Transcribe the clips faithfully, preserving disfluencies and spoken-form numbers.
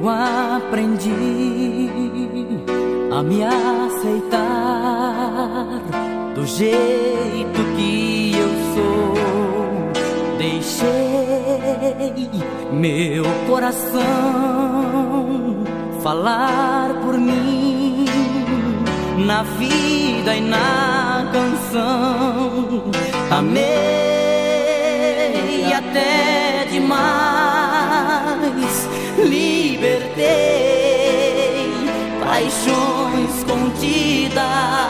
aprendi a me aceitar do jeito que eu sou. Deixei meu coração falar por mim, na vida e na canção. Amei até demais, libertei paixões contidas,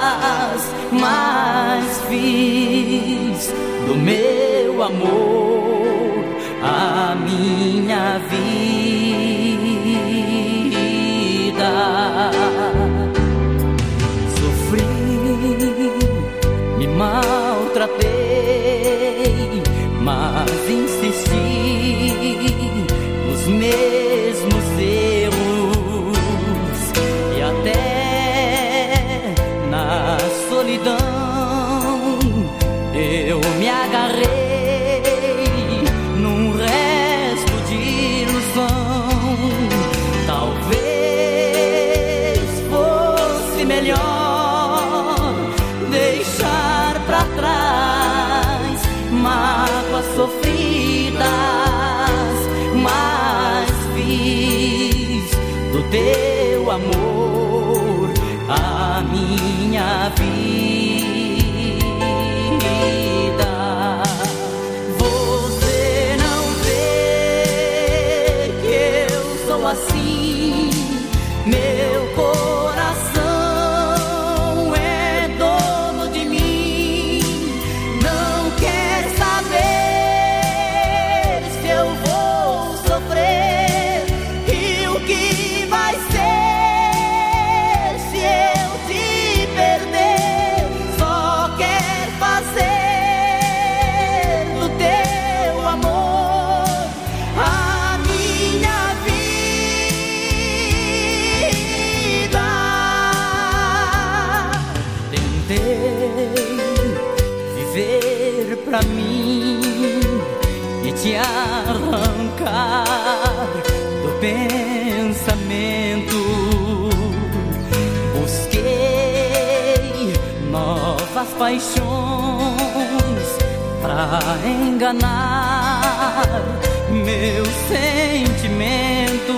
mas fiz do meu amor a minha vida. Sofri, me maltratei, mas insisti nos mesmos erros, e até na solidão eu me agarrei num resto de ilusão. Talvez fosse melhor deixar pra trás mágoas sofridas, mas fiz do teu amor a minha vida. Você não vê que eu sou assim, meu coração é dono de mim. Não quer saber se eu vou sofrer e o que vai ser se eu te perder. Só quer fazer do teu amor a minha vida. Tentei viver pra mim e te arrancar do pensamento. Busquei novas paixões pra enganar meu sentimento.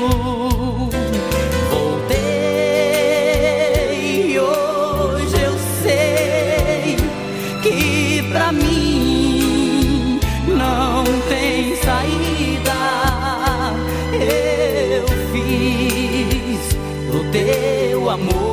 Voltei e hoje eu sei que pra mim não tem saída. Eu fiz do teu amor